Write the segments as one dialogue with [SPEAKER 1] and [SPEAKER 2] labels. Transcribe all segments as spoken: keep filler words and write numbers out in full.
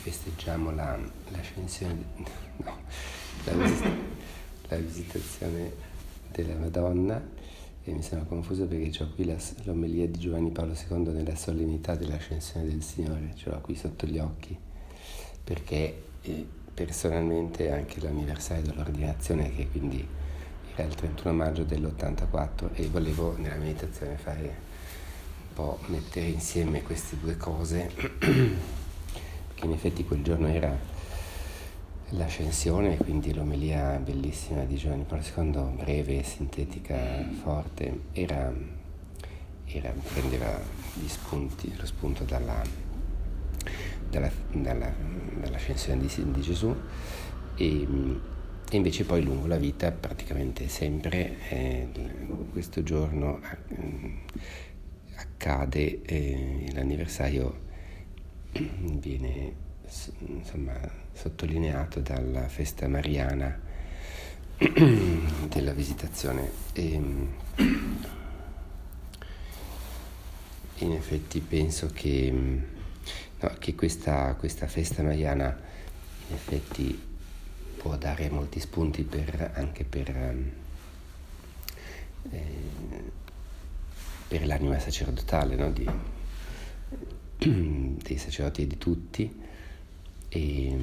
[SPEAKER 1] festeggiamo la, l'ascensione, no, la, visit- la visitazione della Madonna, e mi sono confuso perché ho qui la, l'omelia di Giovanni Paolo secondo nella solennità dell'ascensione del Signore, ce l'ho qui sotto gli occhi, perché eh, personalmente anche l'anniversario dell'ordinazione, che quindi era il trentuno maggio dell'ottantaquattro, e volevo nella meditazione fare un po' mettere insieme queste due cose, perché in effetti quel giorno era l'ascensione, quindi l'omelia bellissima di Giovanni Paolo secondo, breve, sintetica, forte, era, era prendeva gli spunti, lo spunto dalla, dalla, dalla, dall'ascensione di, di Gesù, e, e invece poi lungo la vita praticamente sempre eh, questo giorno accade, eh, l'anniversario viene insomma sottolineato dalla festa mariana della visitazione, e in effetti penso che, no, che questa, questa festa mariana in effetti può dare molti spunti per, anche per, eh, per l'anima sacerdotale, no? di, dei sacerdoti e di tutti, e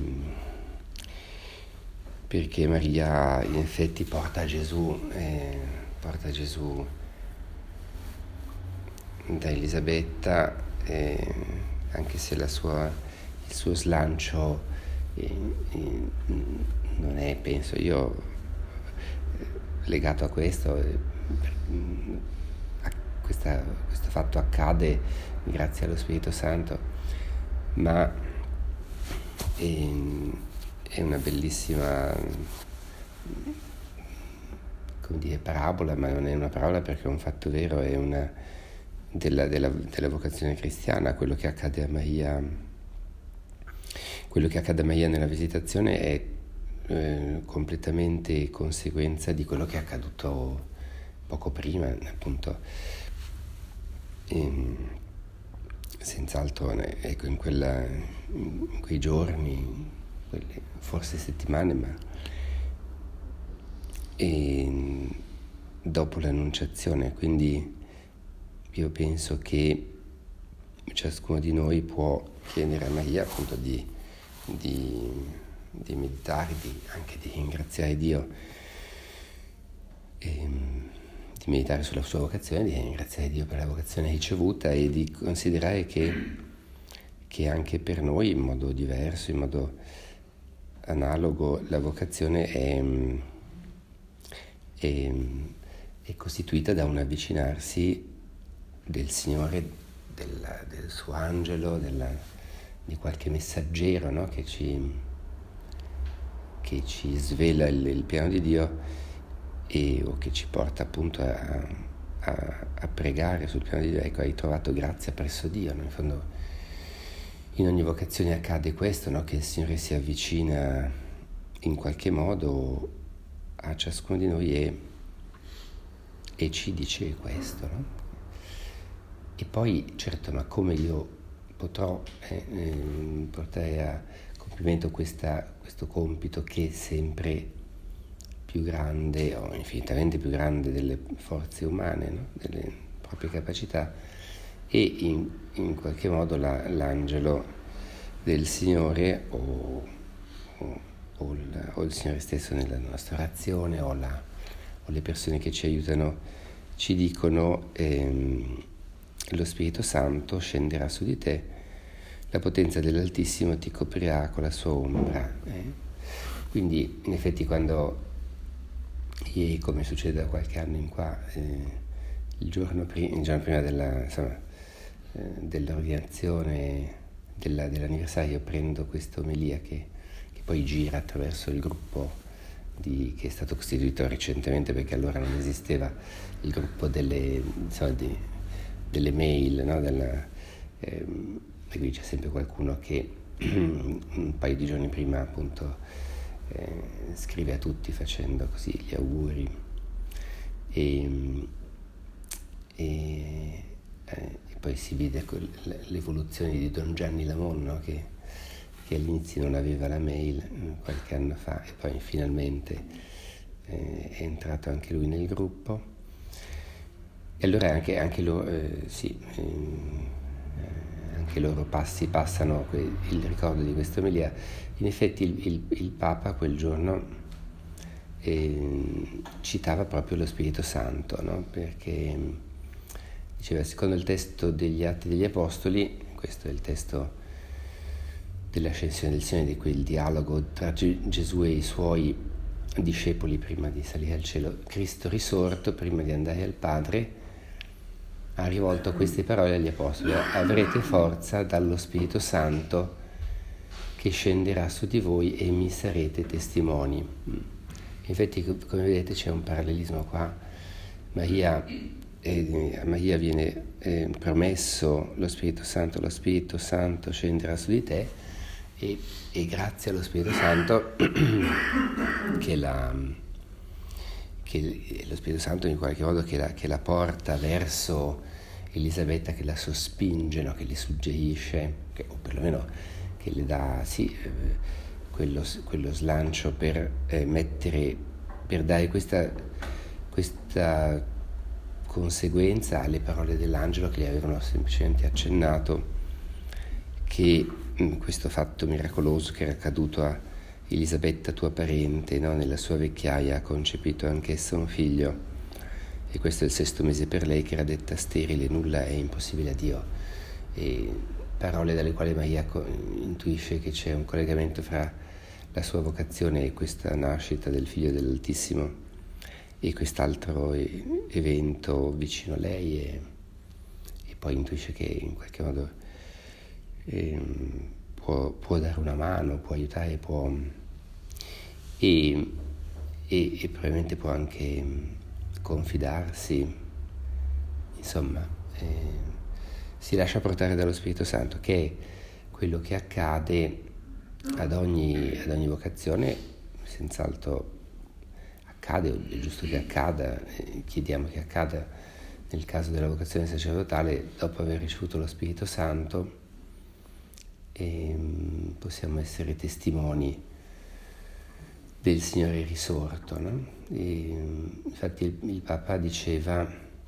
[SPEAKER 1] perché Maria in effetti porta Gesù, eh, porta Gesù da Elisabetta, eh, anche se la sua, il suo slancio eh, eh, non è, penso io, legato a questo, eh, a questa, questo fatto accade grazie allo Spirito Santo, ma è, è una bellissima, come dire, parabola, ma non è una parabola perché è un fatto vero, è una della, della, della vocazione cristiana. Quello che accade a Maria, quello che accade a Maria nella visitazione è eh, completamente conseguenza di quello che è accaduto poco prima, appunto. E, senz'altro, ecco, in, quella, in quei giorni, quelle, forse settimane, ma e dopo l'annunciazione, quindi io penso che ciascuno di noi può chiedere a Maria appunto di, di, di meditare, di, anche di ringraziare Dio, e, di meditare sulla sua vocazione, di ringraziare Dio per la vocazione ricevuta e di considerare che, che anche per noi in modo diverso, in modo analogo, la vocazione è, è, è costituita da un avvicinarsi del Signore, del, del suo angelo, della, di qualche messaggero, no? che, ci, che ci svela il, il piano di Dio, e, o che ci porta appunto a, a, a pregare sul piano di Dio. Ecco, hai trovato grazia presso Dio, no? In fondo in ogni vocazione accade questo, no? Che il Signore si avvicina in qualche modo a ciascuno di noi e, e ci dice questo, no? E poi certo, ma come io potrò eh, eh, portare a compimento questa, questo compito che è sempre più grande o infinitamente più grande delle forze umane, no? Delle proprie capacità, e in, in qualche modo la, l'angelo del Signore o, o, o, il, o il Signore stesso nella nostra orazione, o, la, o le persone che ci aiutano ci dicono ehm, lo Spirito Santo scenderà su di te, la potenza dell'Altissimo ti coprirà con la sua ombra. Eh? Quindi in effetti quando ieri, come succede da qualche anno in qua, eh, il, giorno pri- il giorno prima della, insomma, eh, dell'ordinazione, della, dell'anniversario, prendo questa omelia che, che poi gira attraverso il gruppo di, che è stato costituito recentemente, perché allora non esisteva il gruppo delle, insomma, di, delle mail, no? Della, ehm, e qui c'è sempre qualcuno che un paio di giorni prima appunto eh, scrive a tutti facendo così gli auguri, e, e, eh, e poi si vede l'evoluzione di Don Gianni Lamon, no? che, che all'inizio non aveva la mail qualche anno fa e poi finalmente eh, è entrato anche lui nel gruppo. E allora anche, anche loro, eh, sì, eh, anche loro passi, passano que- il ricordo di questa omelia. In effetti il, il, il Papa quel giorno eh, citava proprio lo Spirito Santo, no? Perché diceva, secondo il testo degli Atti degli Apostoli, questo è il testo dell'ascensione del Signore, di quel dialogo tra Gesù e i suoi discepoli prima di salire al cielo, Cristo risorto, prima di andare al Padre, ha rivolto queste parole agli Apostoli: avrete forza dallo Spirito Santo che scenderà su di voi e mi sarete testimoni. Infatti, come vedete, c'è un parallelismo qua. Maria, eh, a Maria viene eh, promesso lo Spirito Santo, lo Spirito Santo scenderà su di te, e, e grazie allo Spirito Santo che, la, che lo Spirito Santo in qualche modo che la, che la porta verso Elisabetta, che la sospinge, no? Che le suggerisce, che, o perlomeno che le dà sì, eh, quello, quello slancio per eh, mettere, per dare questa, questa conseguenza alle parole dell'angelo che le avevano semplicemente accennato, che mh, questo fatto miracoloso che era accaduto a Elisabetta, tua parente, no? Nella sua vecchiaia ha concepito anch'essa un figlio, e questo è il sesto mese per lei, che era detta sterile, nulla è impossibile a Dio. E parole dalle quali Maria intuisce che c'è un collegamento fra la sua vocazione e questa nascita del Figlio dell'Altissimo e quest'altro evento vicino a lei, e, e poi intuisce che in qualche modo eh, può, può dare una mano, può aiutare, può e, e, e probabilmente può anche confidarsi, insomma, eh, si lascia portare dallo Spirito Santo, che è quello che accade ad ogni, ad ogni vocazione, senz'altro accade, è giusto che accada, eh, chiediamo che accada nel caso della vocazione sacerdotale, dopo aver ricevuto lo Spirito Santo, eh, possiamo essere testimoni del Signore risorto, no? E, infatti il, il Papa diceva: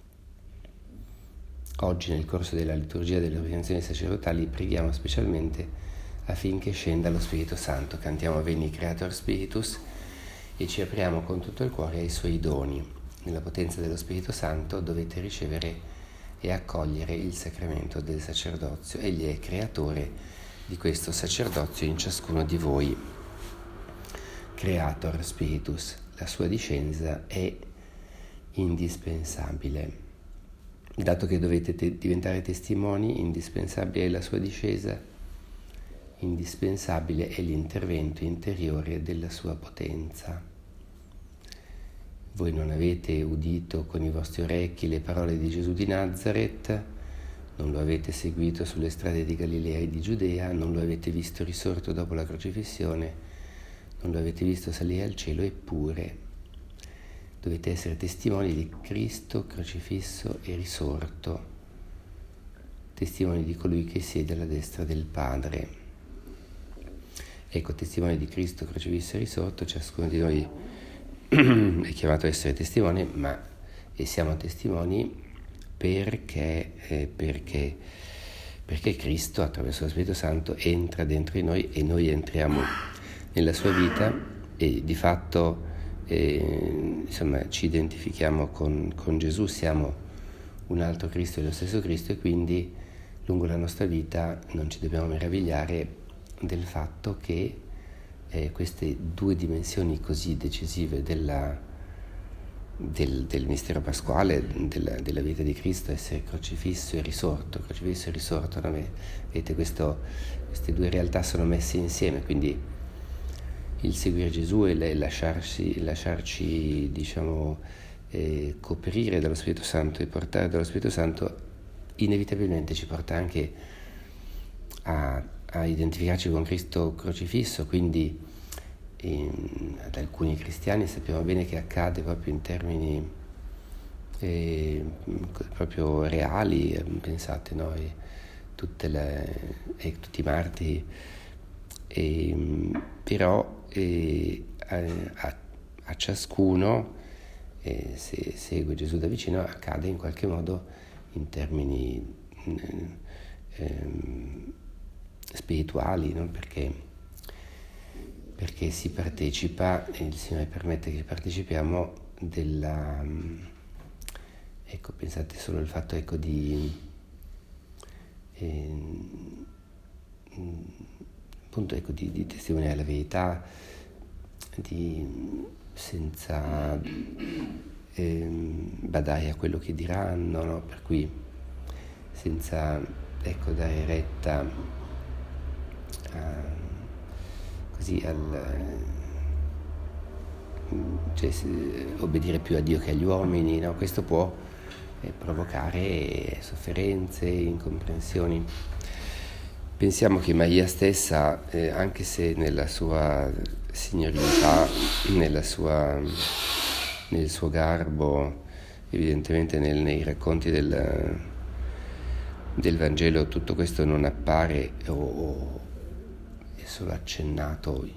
[SPEAKER 1] oggi nel corso della liturgia delle ordinazioni sacerdotali preghiamo specialmente affinché scenda lo Spirito Santo, cantiamo Veni Creator Spiritus e ci apriamo con tutto il cuore ai suoi doni. Nella potenza dello Spirito Santo dovete ricevere e accogliere il sacramento del sacerdozio. Egli è creatore di questo sacerdozio in ciascuno di voi. Creator Spiritus, la sua discesa è indispensabile. Dato che dovete te- diventare testimoni, indispensabile è la sua discesa, indispensabile è l'intervento interiore della sua potenza. Voi non avete udito con i vostri orecchi le parole di Gesù di Nazareth, non lo avete seguito sulle strade di Galilea e di Giudea, non lo avete visto risorto dopo la crocifissione, non lo avete visto salire al cielo, eppure dovete essere testimoni di Cristo crocifisso e risorto, testimoni di colui che siede alla destra del Padre. Ecco, testimoni di Cristo crocifisso e risorto, ciascuno di noi è chiamato a essere testimone, ma e siamo testimoni perché, eh, perché, perché Cristo attraverso lo Spirito Santo entra dentro di noi e noi entriamo nella sua vita, e di fatto eh, insomma ci identifichiamo con, con Gesù, siamo un altro Cristo e lo stesso Cristo, e quindi lungo la nostra vita non ci dobbiamo meravigliare del fatto che eh, queste due dimensioni così decisive della, del, del mistero pasquale, della, della vita di Cristo, essere crocifisso e risorto, crocifisso e risorto, no? Vedete, questo, queste due realtà sono messe insieme, quindi il seguire Gesù e lasciarci, lasciarci diciamo, eh, coprire dallo Spirito Santo e portare dallo Spirito Santo inevitabilmente ci porta anche a, a identificarci con Cristo crocifisso, quindi in, ad alcuni cristiani sappiamo bene che accade proprio in termini eh, proprio reali, pensate, no? E tutte le, e tutti i martiri E, però eh, a, a ciascuno, eh, se segue Gesù da vicino, accade in qualche modo in termini eh, ehm, spirituali, no? Perché, perché si partecipa, e il Signore permette che partecipiamo della... Ecco, pensate solo al fatto, ecco, di... Eh, appunto, ecco, di, di testimoniare la verità, di, senza eh, badare a quello che diranno, no? Per cui senza, ecco, dare retta a, così al, cioè, obbedire più a Dio che agli uomini, no? Questo può eh, provocare sofferenze, incomprensioni. Pensiamo che Maria stessa, eh, anche se nella sua signorilità, nella sua, nel suo garbo, evidentemente nel, nei racconti del, del Vangelo, tutto questo non appare o, o è solo accennato.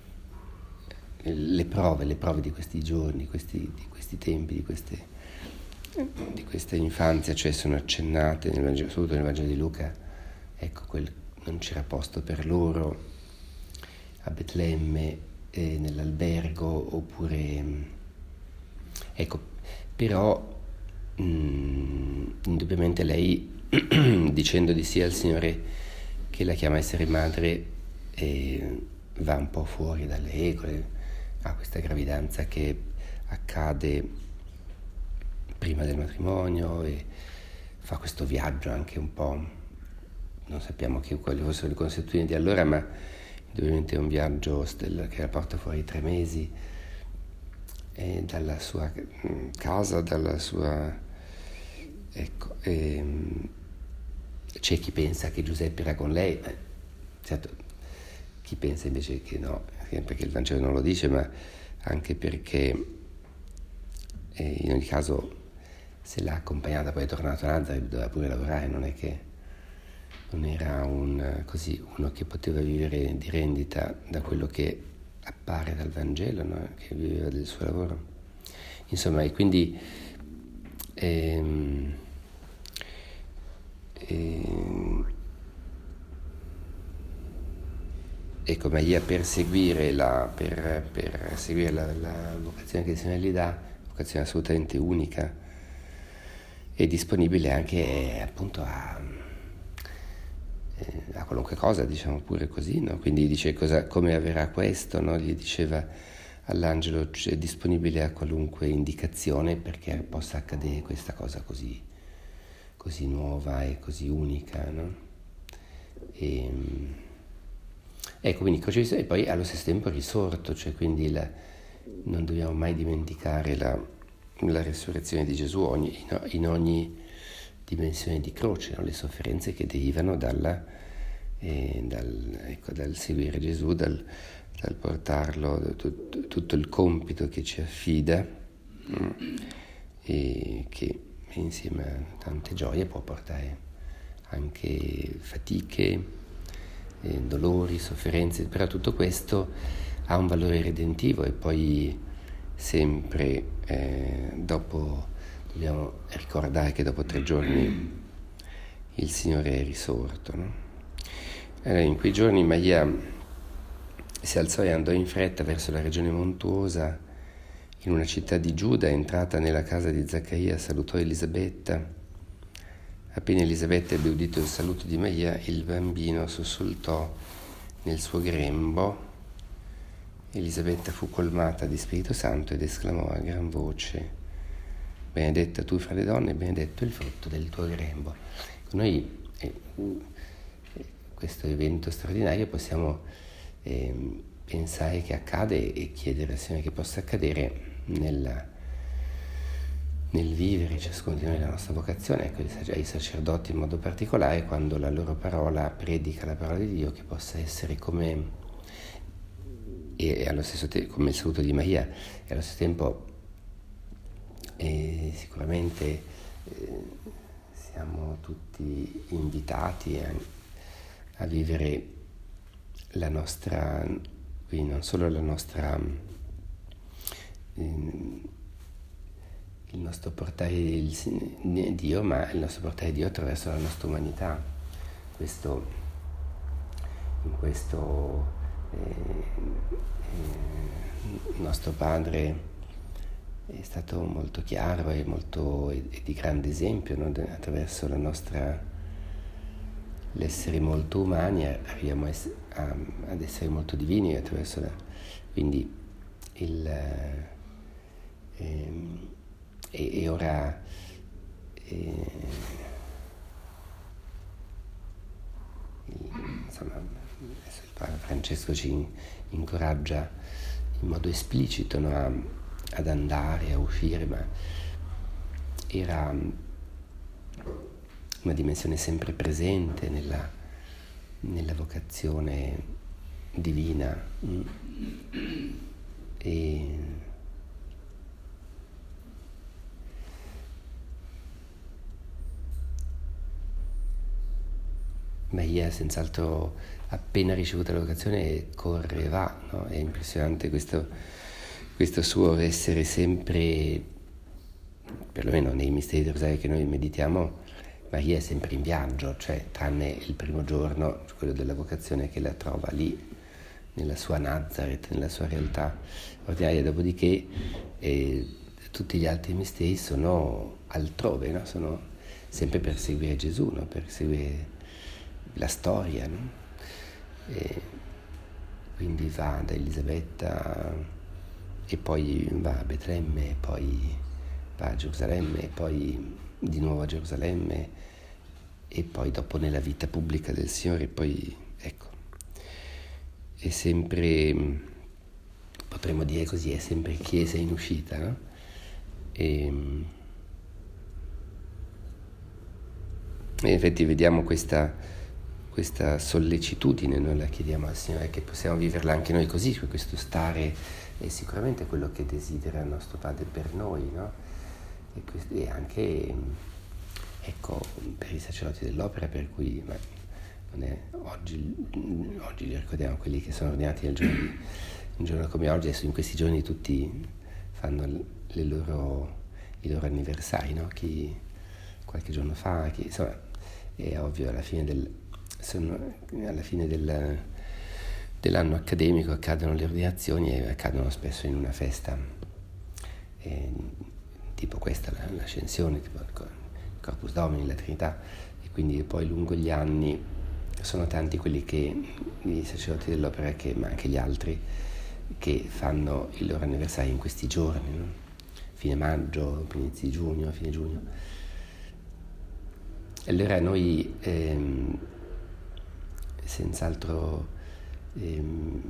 [SPEAKER 1] Le prove, le prove di questi giorni, questi, di questi tempi, di, queste, di questa infanzia, cioè sono accennate nel Vangelo, soprattutto nel Vangelo di Luca. Ecco, quel, non c'era posto per loro a Betlemme, eh, nell'albergo, oppure ecco, però mh, indubbiamente lei, dicendo di sì al Signore che la chiama a essere madre, eh, va un po' fuori dalle regole. Ha questa gravidanza che accade prima del matrimonio e fa questo viaggio anche un po', non sappiamo che, quali fossero le consuetudini di allora, ma indubbiamente è un viaggio che la porta fuori tre mesi e dalla sua casa, dalla sua, ecco, e, c'è chi pensa che Giuseppe era con lei, eh, certo, chi pensa invece che no, perché il Vangelo non lo dice, ma anche perché eh, in ogni caso se l'ha accompagnata, poi è tornato a Nazareth, doveva pure lavorare, non è che non era un, così, uno che poteva vivere di rendita da quello che appare dal Vangelo, no? Che viveva del suo lavoro. Insomma, e quindi ehm, ehm, ecco, Maria per seguire la, per, per seguire la, la vocazione che il Signore gli dà, vocazione assolutamente unica, è disponibile anche appunto a, a qualunque cosa, diciamo pure così, no? Quindi dice cosa, come avverrà questo, no? Gli diceva all'angelo, è disponibile a qualunque indicazione perché possa accadere questa cosa così, così nuova e così unica, no? E, ecco, quindi crocifisso e poi allo stesso tempo risorto, cioè quindi la, non dobbiamo mai dimenticare la, la resurrezione di Gesù ogni, in ogni dimensione di croce, no? Le sofferenze che derivano dalla, eh, dal, ecco, dal seguire Gesù, dal, dal portarlo, tutto, tutto il compito che ci affida, no? E che insieme a tante gioie può portare anche fatiche, Eh, dolori, sofferenze, però tutto questo ha un valore redentivo e poi sempre eh, dopo dobbiamo ricordare che dopo tre giorni il Signore è risorto, no? Allora, in quei giorni Maria si alzò e andò in fretta verso la regione montuosa. In una città di Giuda, entrata nella casa di Zaccaria, salutò Elisabetta. Appena Elisabetta ebbe udito il saluto di Maria, il bambino sussultò nel suo grembo. Elisabetta fu colmata di Spirito Santo ed esclamò a gran voce: benedetta tu fra le donne, benedetto il frutto del tuo grembo. Noi eh, questo evento straordinario possiamo eh, pensare che accade e chiedere al Signore che possa accadere nella nel vivere ciascuno di noi la nostra vocazione, ecco, ai sacerdoti in modo particolare, quando la loro parola predica la parola di Dio, che possa essere come, e allo stesso tempo, come il saluto di Maria, e allo stesso tempo eh, sicuramente eh, siamo tutti invitati a, a vivere la nostra, quindi non solo la nostra, il nostro portare il, Dio, ma il nostro portare Dio attraverso la nostra umanità. Questo, in questo eh, eh, il nostro Padre è stato molto chiaro e, molto, e di grande esempio, no? Attraverso la nostra, l'essere molto umani arriviamo a ess- a, ad essere molto divini, attraverso la, quindi il eh, e, e ora eh, il, insomma adesso il Papa Francesco ci incoraggia in modo esplicito, no, a ad andare, a uscire, ma era una dimensione sempre presente nella, nella vocazione divina. E Maria senz'altro appena ricevuta la vocazione corre e va, no? È impressionante questo questo suo essere sempre, perlomeno nei misteri del rosario che noi meditiamo, Maria è sempre in viaggio, cioè tranne il primo giorno, quello della vocazione, che la trova lì, nella sua Nazareth, nella sua realtà ordinaria, dopodiché eh, tutti gli altri misteri sono altrove, no? Sono sempre per seguire Gesù, no? Per seguire la storia, no? E quindi va da Elisabetta e poi va a Betlemme, e poi va a Gerusalemme, e poi di nuovo a Gerusalemme, e poi dopo nella vita pubblica del Signore, poi ecco, è sempre, potremmo dire così, è sempre chiesa in uscita, no? E, e in effetti vediamo questa, questa sollecitudine, noi la chiediamo al Signore, che possiamo viverla anche noi così, questo stare è sicuramente quello che desidera il nostro Padre per noi, no? E, questo, e anche, ecco, per i sacerdoti dell'opera, per cui ma non è, oggi, oggi li ricordiamo quelli che sono ordinati nel giorno, di, un giorno come oggi, adesso in questi giorni tutti fanno le loro, i loro anniversari, no? Chi qualche giorno fa, chi, insomma, è ovvio, alla fine del, sono, alla fine del dell'anno accademico accadono le ordinazioni e accadono spesso in una festa eh, tipo questa, l'ascensione, tipo il Corpus Domini, la Trinità, e quindi poi lungo gli anni sono tanti quelli che, i sacerdoti dell'opera, che, ma anche gli altri, che fanno il loro anniversario in questi giorni, no? Fine maggio, inizi di giugno, fine giugno. Allora noi ehm, senz'altro ehm,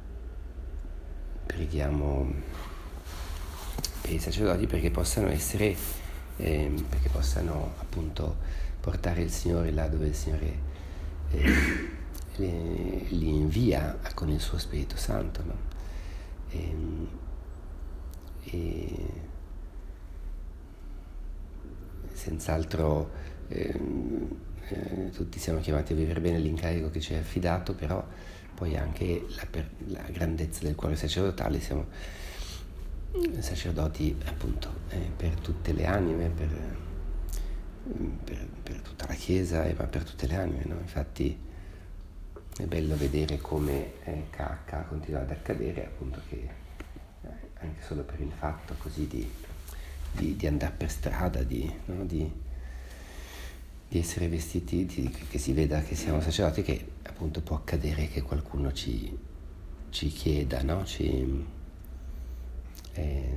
[SPEAKER 1] preghiamo per i sacerdoti perché possano essere, ehm, perché possano appunto portare il Signore là dove il Signore eh, li, li invia con il suo Spirito Santo, no? E, e senz'altro eh, eh, tutti siamo chiamati a vivere bene l'incarico che ci è affidato, però poi anche la, per, la grandezza del cuore sacerdotale, siamo sacerdoti appunto eh, per tutte le anime, per, per, per tutta la Chiesa, eh, ma per tutte le anime, no? Infatti è bello vedere come eh, K H continua ad accadere, appunto, che eh, anche solo per il fatto così di, di, di andare per strada, di, no? di, di essere vestiti, di, che si veda che siamo sacerdoti, che appunto può accadere che qualcuno ci, ci chieda, no? Ci, eh,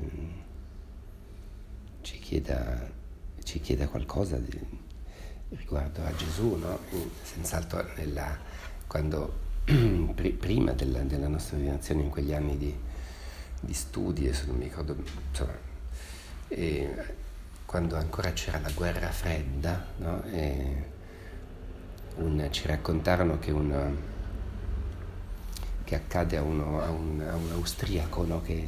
[SPEAKER 1] ci chieda, ci chieda qualcosa di, riguardo a Gesù, no? Senz'altro nella, quando pr- prima della, della nostra ordinazione, in quegli anni di, di studi, adesso non mi ricordo, insomma, e quando ancora c'era la guerra fredda, no? E un, ci raccontarono che un che accade a, uno, a, un, a un austriaco, no? Che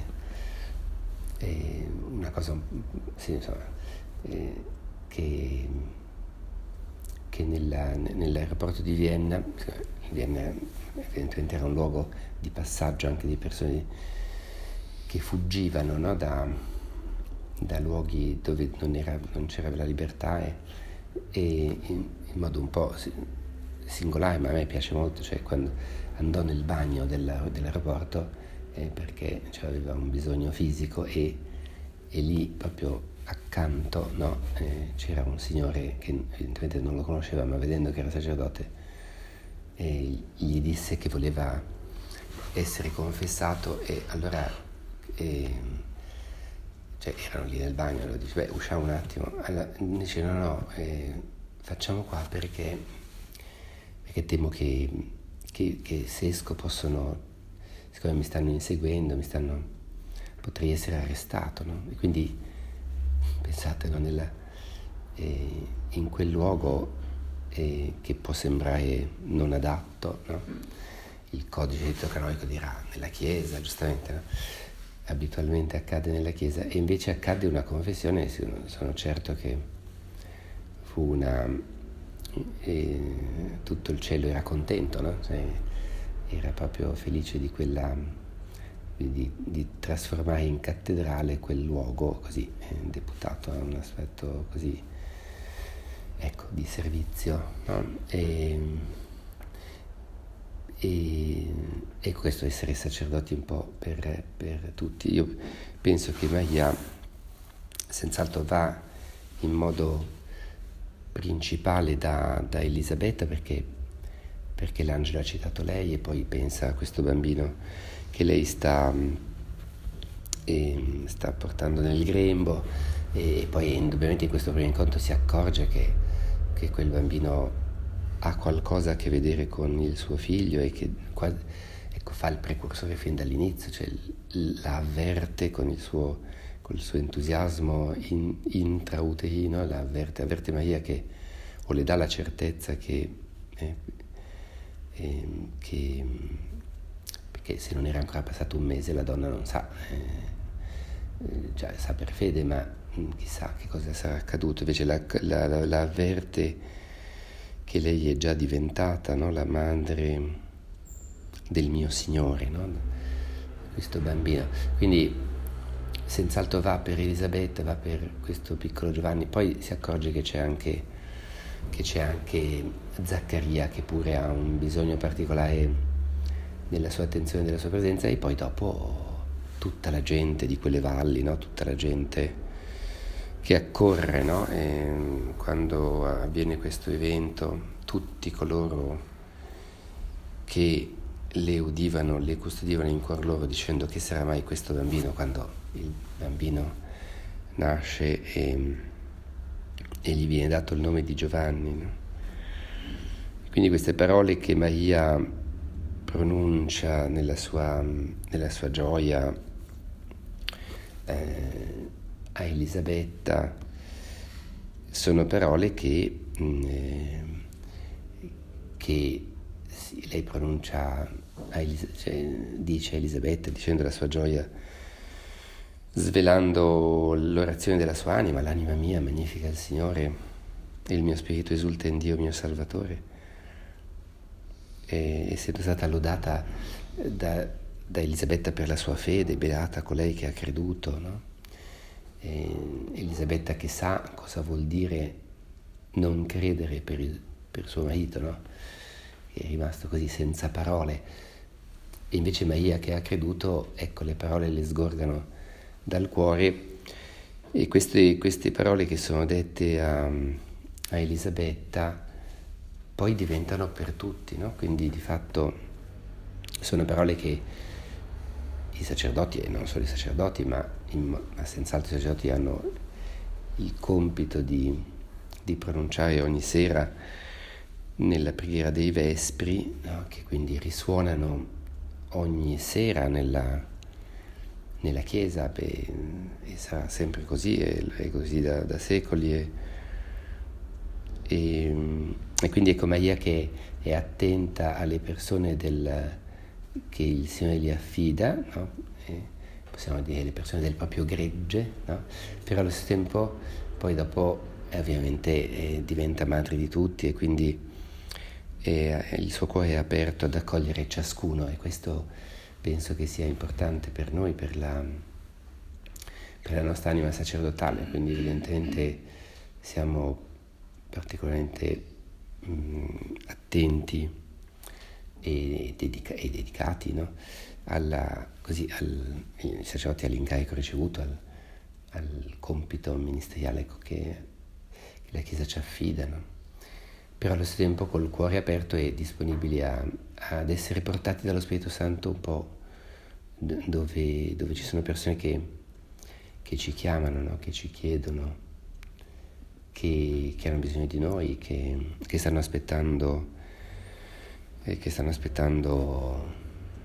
[SPEAKER 1] è una cosa, sì, insomma, eh, che, che nella, nell'aeroporto di Vienna, Vienna evidentemente era un luogo di passaggio anche di persone che fuggivano, no? da, da luoghi dove non, era, non c'era la libertà, e, e in, in modo un po' singolare, ma a me piace molto, cioè quando andò nel bagno della, dell'aeroporto eh, perché cioè, aveva un bisogno fisico, e, e lì proprio accanto, no, eh, c'era un signore che evidentemente non lo conosceva, ma vedendo che era sacerdote eh, gli disse che voleva essere confessato, e allora eh, cioè erano lì nel bagno, e lo dice, beh, usciamo un attimo. Allora dice no no, eh, facciamo qua perché, perché temo che, che, che se esco possono, siccome mi stanno inseguendo, mi stanno, potrei essere arrestato, no? E quindi pensate, no, nella, eh, in quel luogo eh, che può sembrare non adatto, no? Il codice canonico dirà nella Chiesa, giustamente, no? Abitualmente accade nella Chiesa, e invece accade una confessione. Sono certo che fu una eh, tutto il cielo era contento, no? Cioè, era proprio felice di quella Di, di trasformare in cattedrale quel luogo così eh, deputato a un aspetto così, ecco, di servizio, no? E, e, e questo essere sacerdoti un po' per, per tutti. Io penso che Maria senz'altro va in modo principale da, da Elisabetta, perché, perché l'angelo ha citato lei, e poi pensa a questo bambino che lei sta, eh, sta portando nel grembo, e poi indubbiamente in questo primo incontro si accorge che, che quel bambino ha qualcosa a che vedere con il suo figlio, e che ecco, fa il precursore fin dall'inizio, cioè la avverte con il suo, con il suo entusiasmo in, intrauterino, la avverte, avverte Maria, che o le dà la certezza che, eh, eh, che che se non era ancora passato un mese la donna non sa, eh, cioè sa per fede, ma chissà che cosa sarà accaduto. Invece la, la, la, la avverte che lei è già diventata, no, la madre del mio Signore, no? Questo bambino. Quindi senz'altro va per Elisabetta, va per questo piccolo Giovanni. Poi si accorge che c'è anche, che c'è anche Zaccaria, che pure ha un bisogno particolare della sua attenzione, della sua presenza, e poi dopo tutta la gente di quelle valli, no? Tutta la gente che accorre, no? E quando avviene questo evento, tutti coloro che le udivano, le custodivano in cuor loro, dicendo che sarà mai questo bambino, quando il bambino nasce e, e gli viene dato il nome di Giovanni, no? Quindi queste parole che Maria pronuncia nella sua, nella sua gioia eh, a Elisabetta sono parole che, eh, che lei pronuncia a Elis- cioè, dice a Elisabetta, dicendo la sua gioia, svelando l'orazione della sua anima: l'anima mia magnifica il Signore, e il mio spirito esulta in Dio mio Salvatore. Essendo stata lodata da, da Elisabetta per la sua fede, beata colei che ha creduto, no? E Elisabetta che sa cosa vuol dire non credere per, il, per suo marito, no? Che è rimasto così senza parole, e invece Maria che ha creduto, ecco, le parole le sgorgano dal cuore, e queste, queste parole che sono dette a, a Elisabetta poi diventano per tutti, no? Quindi di fatto sono parole che i sacerdoti, e non solo i sacerdoti, ma, in, ma senz'altro i sacerdoti hanno il compito di, di pronunciare ogni sera nella preghiera dei Vespri, no? Che quindi risuonano ogni sera nella, nella Chiesa, beh, e sarà sempre così, è, è così da, da secoli, e, e, e quindi ecco Maria che è attenta alle persone del, che il Signore gli affida, no? E possiamo dire le persone del proprio gregge, no? Però allo stesso tempo poi dopo eh, ovviamente eh, diventa madre di tutti, e quindi e il suo cuore è aperto ad accogliere ciascuno, e questo penso che sia importante per noi, per la, per la nostra anima sacerdotale. Quindi evidentemente siamo particolarmente mh, attenti e, dedica- e dedicati, no? Alla, così, al, i sacerdoti all'incarico ricevuto, al, al compito ministeriale, ecco, che, che la Chiesa ci affida, no? Però allo stesso tempo col cuore aperto e disponibili a, ad essere portati dallo Spirito Santo un po' dove, dove ci sono persone che, che ci chiamano, no? Che ci chiedono, che, che hanno bisogno di noi, che, che stanno aspettando, eh, che stanno aspettando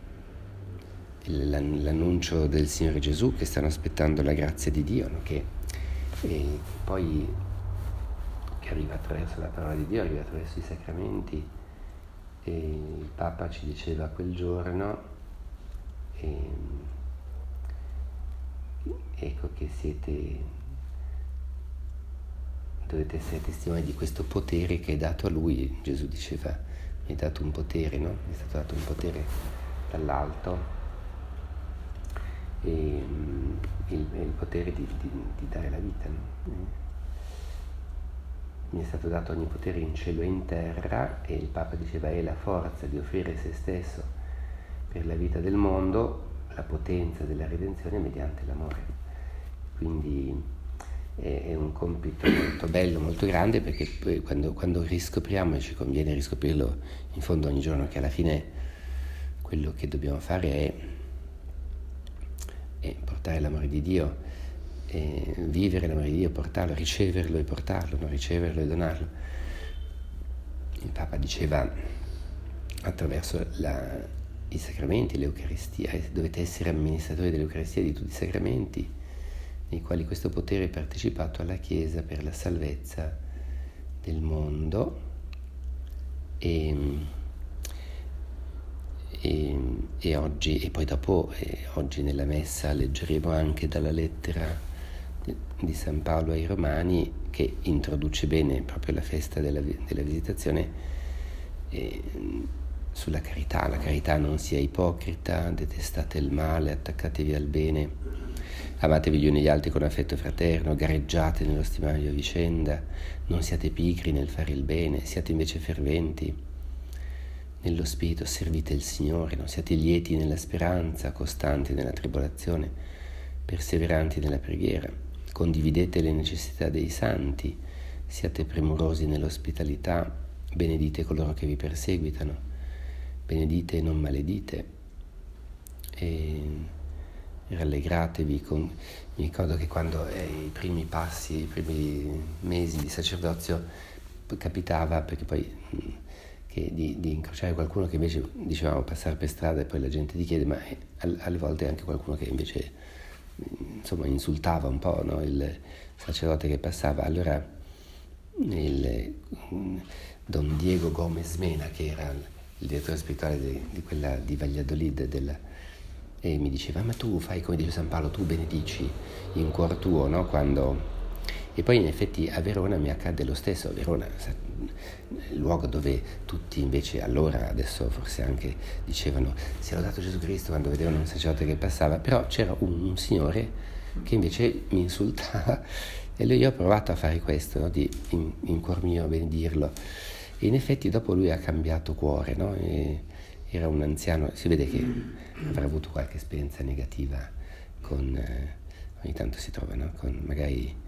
[SPEAKER 1] l'annuncio del Signore Gesù, che stanno aspettando la grazia di Dio, no? Che e poi che arriva attraverso la parola di Dio, arriva attraverso i sacramenti. E il Papa ci diceva quel giorno, e, ecco, che siete dovete essere testimoni di questo potere che è dato a Lui. Gesù diceva: mi è dato un potere, no? Mi è stato dato un potere dall'alto, e il, il potere di, di, di dare la vita, no? Mi è stato dato ogni potere in cielo e in terra, e il Papa diceva: è la forza di offrire se stesso per la vita del mondo, la potenza della redenzione mediante l'amore. Quindi è, è un compito molto bello, molto grande, perché poi quando, quando riscopriamo, e ci conviene riscoprirlo in fondo ogni giorno, che alla fine quello che dobbiamo fare è e portare l'amore di Dio, e vivere l'amore di Dio, portarlo, riceverlo e portarlo, no? Riceverlo e donarlo. Il Papa diceva, attraverso la, i sacramenti, l'Eucaristia, dovete essere amministratori dell'Eucaristia, di tutti i sacramenti, nei quali questo potere è partecipato alla Chiesa per la salvezza del mondo. E E, e oggi, e poi dopo, eh, oggi nella messa leggeremo anche dalla lettera di, di San Paolo ai Romani, che introduce bene proprio la festa della, della Visitazione, eh, sulla carità. La carità non sia ipocrita, detestate il male, attaccatevi al bene, amatevi gli uni gli altri con affetto fraterno, gareggiate nello stimarvi a vicenda, non siate pigri nel fare il bene, siate invece ferventi nello spirito, servite il Signore, non siate lieti nella speranza, costanti nella tribolazione, perseveranti nella preghiera, condividete le necessità dei santi, siate premurosi nell'ospitalità, benedite coloro che vi perseguitano, benedite e non maledite, e rallegratevi. Con... Mi ricordo che quando eh, i primi passi, i primi mesi di sacerdozio, capitava, perché poi che di, di incrociare qualcuno che invece, dicevamo, passare per strada, e poi la gente ti chiede, ma alle volte anche qualcuno che invece, insomma, insultava un po', no? Il sacerdote che passava. Allora il Don Diego Gomez Mena, che era il direttore spirituale di, di quella di Valladolid, della, e mi diceva: ma tu fai come dice San Paolo, tu benedici in cuor tuo, no? Quando... E poi in effetti a Verona mi accadde lo stesso. A Verona, il luogo dove tutti invece allora, adesso forse anche, dicevano sia lodato Gesù Cristo quando vedevano un sacerdote che passava, però c'era un, un signore che invece mi insultava, e io ho provato a fare questo, no? Di in, in cuor mio benedirlo, e in effetti dopo lui ha cambiato cuore, no? E era un anziano, si vede che avrà avuto qualche esperienza negativa con, eh, ogni tanto si trova, no? Con magari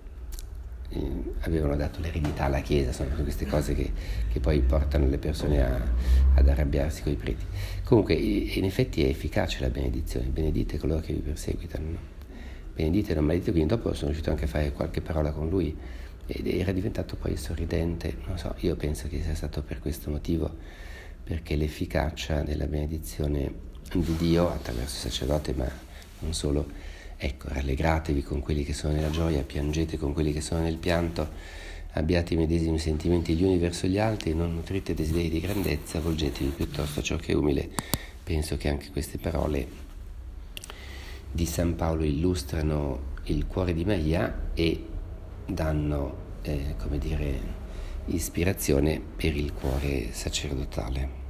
[SPEAKER 1] avevano dato l'eredità alla Chiesa, sono queste cose che, che poi portano le persone a, ad arrabbiarsi con i preti. Comunque in effetti è efficace la benedizione: benedite coloro che vi perseguitano, no? Benedite e non maledite. Quindi dopo sono riuscito anche a fare qualche parola con lui, ed era diventato poi sorridente. Non so, io penso che sia stato per questo motivo, perché l'efficacia della benedizione di Dio attraverso il sacerdote, ma non solo. Ecco, rallegratevi con quelli che sono nella gioia, piangete con quelli che sono nel pianto, abbiate i medesimi sentimenti gli uni verso gli altri, non nutrite desideri di grandezza, volgetevi piuttosto a ciò che è umile. Penso che anche queste parole di San Paolo illustrano il cuore di Maria e danno, eh, come dire, ispirazione per il cuore sacerdotale.